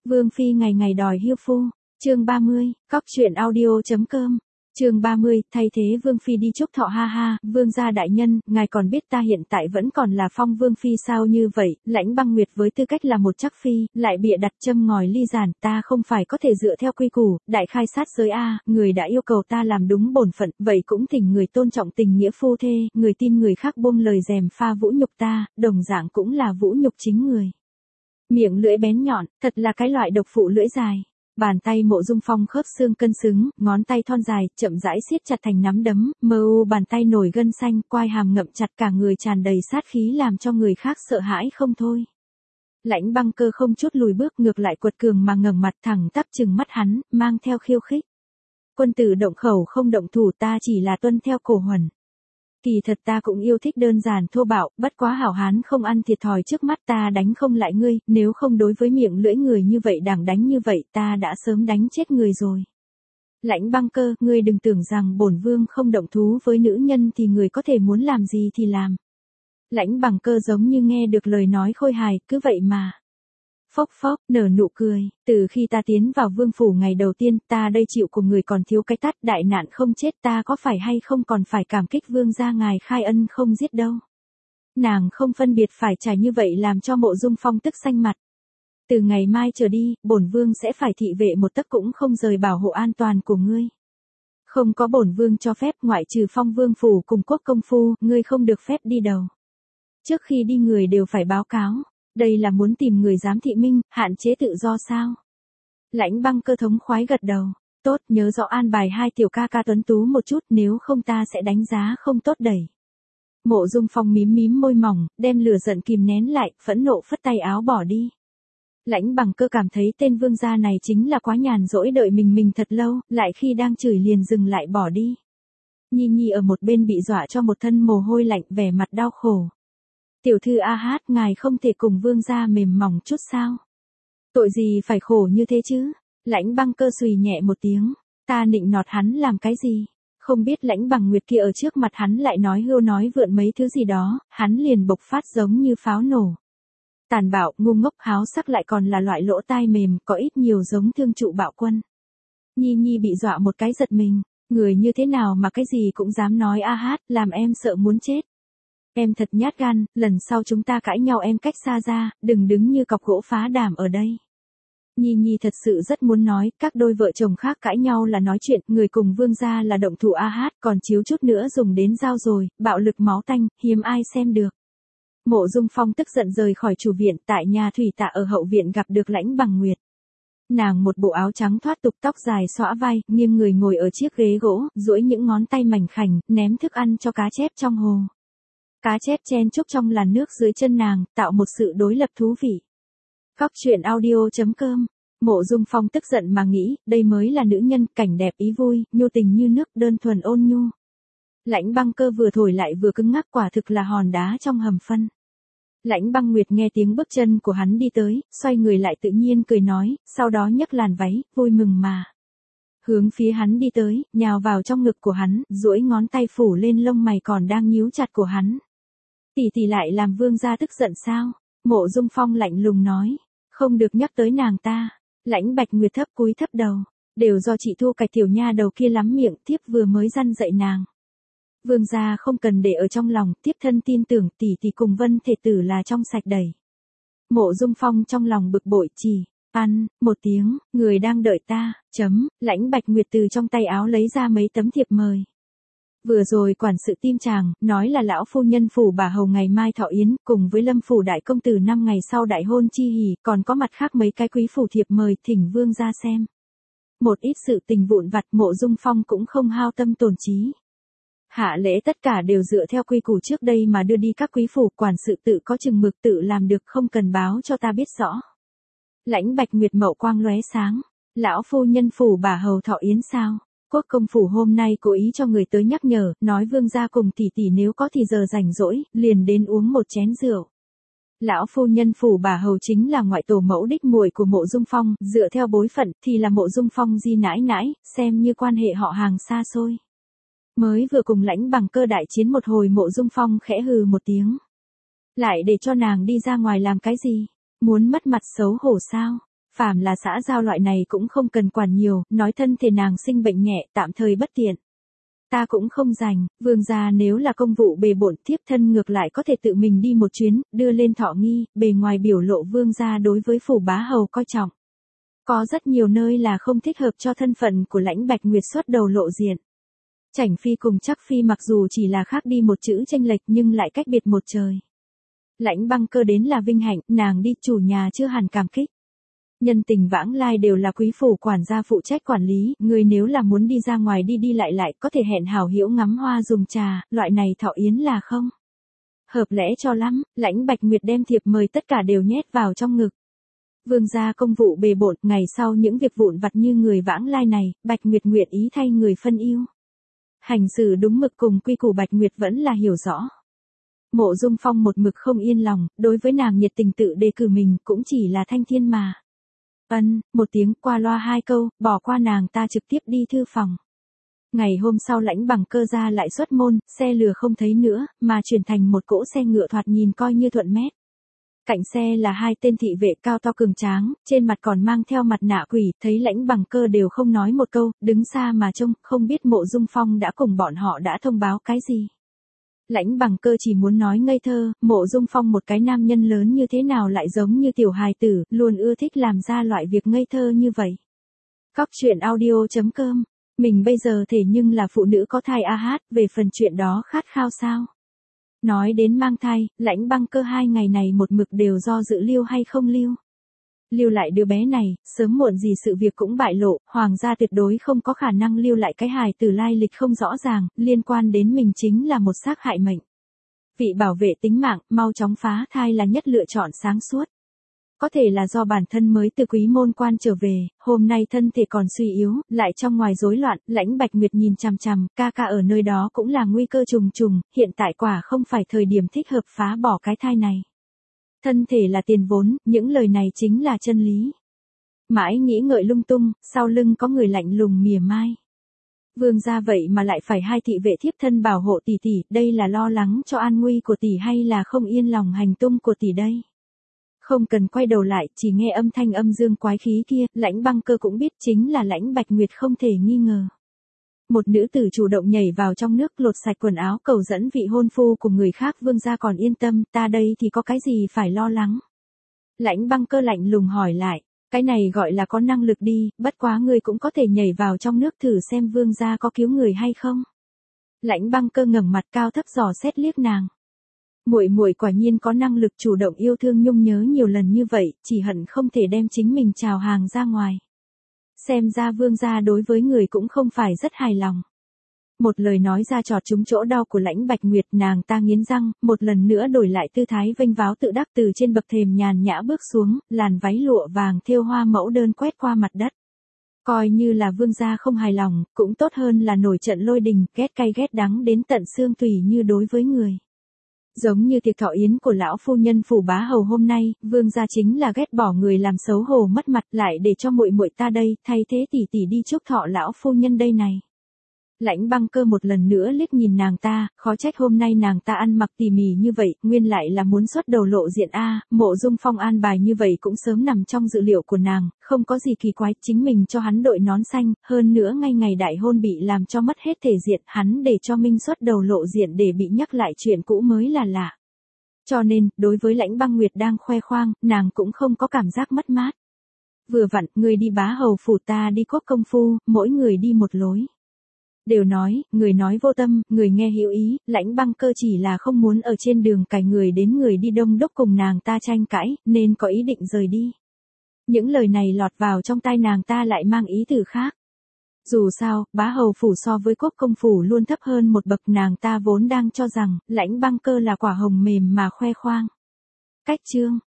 Vương phi ngày ngày đòi hiêu phu. Chương 30, Cóc truyện audio.com. Chương 30, thay thế Vương phi đi chúc thọ ha ha, Vương gia đại nhân, ngài còn biết ta hiện tại vẫn còn là Phong Vương phi sao như vậy? Lãnh Băng Nguyệt với tư cách là một trắc phi, lại bịa đặt châm ngòi ly giản, ta không phải có thể dựa theo quy củ, đại khai sát giới a, người đã yêu cầu ta làm đúng bổn phận, vậy cũng thỉnh người tôn trọng tình nghĩa phu thê, người tin người khác buông lời gièm pha vũ nhục ta, đồng dạng cũng là vũ nhục chính người. Miệng lưỡi bén nhọn, thật là cái loại độc phụ lưỡi dài. Bàn tay Mộ Dung Phong khớp xương cân xứng, ngón tay thon dài, chậm rãi siết chặt thành nắm đấm, mờ u bàn tay nổi gân xanh, quai hàm ngậm chặt, cả người tràn đầy sát khí làm cho người khác sợ hãi không thôi. Lãnh Băng Cơ không chút lùi bước, ngược lại quật cường mà ngẩng mặt thẳng tắp trừng mắt hắn, mang theo khiêu khích. Quân tử động khẩu không động thủ, ta chỉ là tuân theo cổ huẩn. Kỳ thật ta cũng yêu thích đơn giản thô bạo, bất quá hảo hán không ăn thiệt thòi trước mắt, ta đánh không lại ngươi, nếu không đối với miệng lưỡi người như vậy đảng đánh như vậy ta đã sớm đánh chết người rồi. Lãnh Băng Cơ, ngươi đừng tưởng rằng bổn vương không động thú với nữ nhân thì người có thể muốn làm gì thì làm. Lãnh Băng Cơ giống như nghe được lời nói khôi hài, cứ vậy mà. Phốc phốc, nở nụ cười, từ khi ta tiến vào vương phủ ngày đầu tiên, ta đây chịu cùng người còn thiếu cái tát, đại nạn không chết, ta có phải hay không còn phải cảm kích vương gia ngài khai ân không giết đâu. Nàng không phân biệt phải trải như vậy làm cho Mộ Dung Phong tức xanh mặt. Từ ngày mai trở đi, bổn vương sẽ phải thị vệ một tấc cũng không rời bảo hộ an toàn của ngươi. Không có bổn vương cho phép, ngoại trừ Phong Vương phủ cùng Quốc công phu, ngươi không được phép đi đầu. Trước khi đi người đều phải báo cáo. Đây là muốn tìm người dám thị minh, hạn chế tự do sao? Lãnh Băng Cơ thống khoái gật đầu. Tốt, nhớ rõ an bài hai tiểu ca ca tuấn tú một chút, nếu không ta sẽ đánh giá không tốt đẩy. Mộ Dung Phong mím mím môi mỏng, đem lửa giận kìm nén lại, phẫn nộ phất tay áo bỏ đi. Lãnh Băng Cơ cảm thấy tên vương gia này chính là quá nhàn rỗi đợi mình thật lâu, lại khi đang chửi liền dừng lại bỏ đi. Nhi Nhi ở một bên bị dọa cho một thân mồ hôi lạnh, vẻ mặt đau khổ. Tiểu thư A Hát, ngài không thể cùng vương gia mềm mỏng chút sao? Tội gì phải khổ như thế chứ? Lãnh Băng Cơ xùy nhẹ một tiếng, ta nịnh nọt hắn làm cái gì? Không biết Lãnh Bằng Nguyệt kia ở trước mặt hắn lại nói hưu nói vượn mấy thứ gì đó, hắn liền bộc phát giống như pháo nổ. Tàn bạo, ngu ngốc, háo sắc lại còn là loại lỗ tai mềm, có ít nhiều giống Thương Trụ Bạo Quân. Nhi Nhi bị dọa một cái giật mình, người như thế nào mà cái gì cũng dám nói A Hát, làm em sợ muốn chết. Em thật nhát gan, lần sau chúng ta cãi nhau em cách xa ra, đừng đứng như cọc gỗ phá đảm ở đây. Nhi Nhi thật sự rất muốn nói, các đôi vợ chồng khác cãi nhau là nói chuyện, người cùng vương gia là động thủ A Hát, còn chiếu chút nữa dùng đến dao rồi, bạo lực máu tanh, hiếm ai xem được. Mộ Dung Phong tức giận rời khỏi chủ viện, tại nhà thủy tạ ở hậu viện gặp được Lãnh Bằng Nguyệt. Nàng một bộ áo trắng thoát tục, tóc dài xõa vai, nghiêng người ngồi ở chiếc ghế gỗ, duỗi những ngón tay mảnh khảnh, ném thức ăn cho cá chép trong hồ. Cá chép chen chúc trong làn nước dưới chân nàng, tạo một sự đối lập thú vị. Cóc truyện audio.com. Mộ Dung Phong tức giận mà nghĩ, đây mới là nữ nhân, cảnh đẹp ý vui, nhu tình như nước, đơn thuần ôn nhu. Lãnh Băng Cơ vừa thổi lại vừa cứng ngắc, quả thực là hòn đá trong hầm phân. Lãnh Băng Nguyệt nghe tiếng bước chân của hắn đi tới, xoay người lại tự nhiên cười nói, sau đó nhấc làn váy, vui mừng mà. Hướng phía hắn đi tới, nhào vào trong ngực của hắn, duỗi ngón tay phủ lên lông mày còn đang nhíu chặt của hắn. Tỷ tỷ lại làm vương gia tức giận sao? Mộ Dung Phong lạnh lùng nói, không được nhắc tới nàng ta. Lãnh Bạch Nguyệt thấp cúi thấp đầu, đều do chị Thu Cạch tiểu nha đầu kia lắm miệng, thiếp vừa mới răn dạy nàng. Vương gia không cần để ở trong lòng, thiếp thân tin tưởng tỷ tỷ cùng Vân thể tử là trong sạch đầy. Mộ Dung Phong trong lòng bực bội, chỉ ăn một tiếng, người đang đợi ta. Lãnh Bạch Nguyệt từ trong tay áo lấy ra mấy tấm thiệp mời. Vừa rồi quản sự Tim Chàng nói là lão phu nhân phủ bà hầu ngày mai thọ yến, cùng với Lâm phủ đại công tử 5 ngày sau đại hôn chi hỉ, còn có mặt khác mấy cái quý phủ thiệp mời, thỉnh vương ra xem. Một ít sự tình vụn vặt, Mộ Dung Phong cũng không hao tâm tổn trí. Hạ lễ tất cả đều dựa theo quy củ trước đây mà đưa đi các quý phủ, quản sự tự có chừng mực tự làm được, không cần báo cho ta biết rõ. Lãnh Bạch Nguyệt mậu quang lóe sáng, lão phu nhân phủ bà hầu thọ yến sao? Quốc công phủ hôm nay cố ý cho người tới nhắc nhở, nói vương gia cùng tỷ tỷ nếu có thì giờ rảnh rỗi, liền đến uống một chén rượu. Lão phu nhân phủ bà hầu chính là ngoại tổ mẫu đích muội của Mộ Dung Phong, dựa theo bối phận thì là Mộ Dung Phong di nãi nãi, xem như quan hệ họ hàng xa xôi. Mới vừa cùng Lãnh Bằng Cơ đại chiến một hồi, Mộ Dung Phong khẽ hừ một tiếng. Lại để cho nàng đi ra ngoài làm cái gì? Muốn mất mặt xấu hổ sao? phàm là xã giao loại này cũng không cần quản nhiều, nói thân thể nàng sinh bệnh nhẹ, tạm thời bất tiện. Ta cũng không rảnh, vương gia nếu là công vụ bề bộn, thiếp thân ngược lại có thể tự mình đi một chuyến, đưa lên thọ nghi, bề ngoài biểu lộ vương gia đối với phủ bá hầu coi trọng. Có rất nhiều nơi là không thích hợp cho thân phận của Lãnh Bạch Nguyệt xuất đầu lộ diện. Chảnh phi cùng Trắc phi mặc dù chỉ là khác đi một chữ chênh lệch nhưng lại cách biệt một trời. Lãnh Băng Cơ đến là vinh hạnh, nàng đi chủ nhà chưa hẳn cảm kích. Nhân tình vãng lai đều là quý phủ quản gia phụ trách quản lý, người nếu là muốn đi ra ngoài đi đi lại có thể hẹn hảo hữu ngắm hoa dùng trà, loại này thọ yến là không hợp lẽ cho lắm. Lãnh Bạch Nguyệt đem thiệp mời tất cả đều nhét vào trong ngực. Vương gia công vụ bề bộn, ngày sau những việc vụn vặt như người vãng lai này, Bạch Nguyệt nguyện ý thay người phân ưu. Hành xử đúng mực cùng quy củ Bạch Nguyệt vẫn là hiểu rõ. Mộ Dung Phong một mực không yên lòng, đối với nàng nhiệt tình tự đề cử mình cũng chỉ là thanh thiên mà. Một tiếng qua loa hai câu, bỏ qua nàng ta trực tiếp đi thư phòng. Ngày hôm sau Lãnh Bằng Cơ ra lại xuất môn, xe lừa không thấy nữa, mà chuyển thành một cỗ xe ngựa thoạt nhìn coi như thuận mét. Cạnh xe là hai tên thị vệ cao to cường tráng, trên mặt còn mang theo mặt nạ quỷ, thấy Lãnh Bằng Cơ đều không nói một câu, đứng xa mà trông, không biết Mộ Dung Phong đã cùng bọn họ đã thông báo cái gì. Lãnh Bằng Cơ chỉ muốn nói ngây thơ, Mộ Dung Phong một cái nam nhân lớn như thế nào lại giống như tiểu hài tử, luôn ưa thích làm ra loại việc ngây thơ như vậy. Cóc truyện audio.com, mình bây giờ thể nhưng là phụ nữ có thai a hát, về phần chuyện đó khát khao sao? Nói đến mang thai, Lãnh Băng Cơ 2 ngày này một mực đều do dự lưu hay không lưu. Lưu lại đứa bé này, sớm muộn gì sự việc cũng bại lộ, hoàng gia tuyệt đối không có khả năng lưu lại cái hài tử lai lịch không rõ ràng, liên quan đến mình chính là một xác hại mệnh. Vì bảo vệ tính mạng, mau chóng phá thai là nhất lựa chọn sáng suốt. Có thể là do bản thân mới từ quý môn quan trở về, hôm nay thân thể còn suy yếu, lại trong ngoài rối loạn, Lãnh Bạch Nguyệt nhìn chằm chằm, ca ca ở nơi đó cũng là nguy cơ trùng trùng, hiện tại quả không phải thời điểm thích hợp phá bỏ cái thai này. Thân thể là tiền vốn, những lời này chính là chân lý. Mãi nghĩ ngợi lung tung, sau lưng có người lạnh lùng mỉa mai. Vương gia vậy mà lại phải hai thị vệ thiếp thân bảo hộ tỷ tỷ, đây là lo lắng cho an nguy của tỷ hay là không yên lòng hành tung của tỷ đây? Không cần quay đầu lại, chỉ nghe âm thanh âm dương quái khí kia, Lãnh Băng Cơ cũng biết chính là Lãnh Bạch Nguyệt không thể nghi ngờ. Một nữ tử chủ động nhảy vào trong nước lột sạch quần áo cầu dẫn vị hôn phu của người khác, vương gia còn yên tâm, ta đây thì có cái gì phải lo lắng. Lãnh Băng Cơ lạnh lùng hỏi lại, cái này gọi là có năng lực đi, bất quá ngươi cũng có thể nhảy vào trong nước thử xem vương gia có cứu người hay không. Lãnh Băng Cơ ngẩng mặt cao thấp dò xét liếc nàng. Muội muội quả nhiên có năng lực chủ động yêu thương nhung nhớ nhiều lần như vậy, chỉ hận không thể đem chính mình chào hàng ra ngoài. Xem ra vương gia đối với người cũng không phải rất hài lòng. Một lời nói ra chọt trúng chỗ đau của Lãnh Bạch Nguyệt, nàng ta nghiến răng, một lần nữa đổi lại tư thái vênh váo tự đắc từ trên bậc thềm nhàn nhã bước xuống, làn váy lụa vàng thêu hoa mẫu đơn quét qua mặt đất. Coi như là vương gia không hài lòng, cũng tốt hơn là nổi trận lôi đình, ghét cay ghét đắng đến tận xương tủy như đối với người. Giống như tiệc thọ yến của lão phu nhân phủ bá hầu hôm nay, vương gia chính là ghét bỏ người làm xấu hổ mất mặt, lại để cho muội muội ta đây, thay thế tỷ tỷ đi chúc thọ lão phu nhân đây này. Lãnh Băng Cơ một lần nữa liếc nhìn nàng ta, khó trách hôm nay nàng ta ăn mặc tỉ mỉ như vậy, nguyên lại là muốn xuất đầu lộ diện a. Mộ Dung Phong an bài như vậy cũng sớm nằm trong dự liệu của nàng, không có gì kỳ quái, chính mình cho hắn đội nón xanh, hơn nữa ngay ngày đại hôn bị làm cho mất hết thể diện, hắn để cho Minh xuất đầu lộ diện để bị nhắc lại chuyện cũ mới là lạ. Cho nên, đối với Lãnh Băng Nguyệt đang khoe khoang, nàng cũng không có cảm giác mất mát. Vừa vặn, người đi bá hầu phủ ta đi quốc công phu, mỗi người đi một lối. Đều nói, người nói vô tâm, người nghe hữu ý, Lãnh Băng Cơ chỉ là không muốn ở trên đường cày người đến người đi đông đúc cùng nàng ta tranh cãi, nên có ý định rời đi. Những lời này lọt vào trong tai nàng ta lại mang ý từ khác. Dù sao, bá hầu phủ so với quốc công phủ luôn thấp hơn một bậc, nàng ta vốn đang cho rằng, Lãnh Băng Cơ là quả hồng mềm mà khoe khoang. Cách chương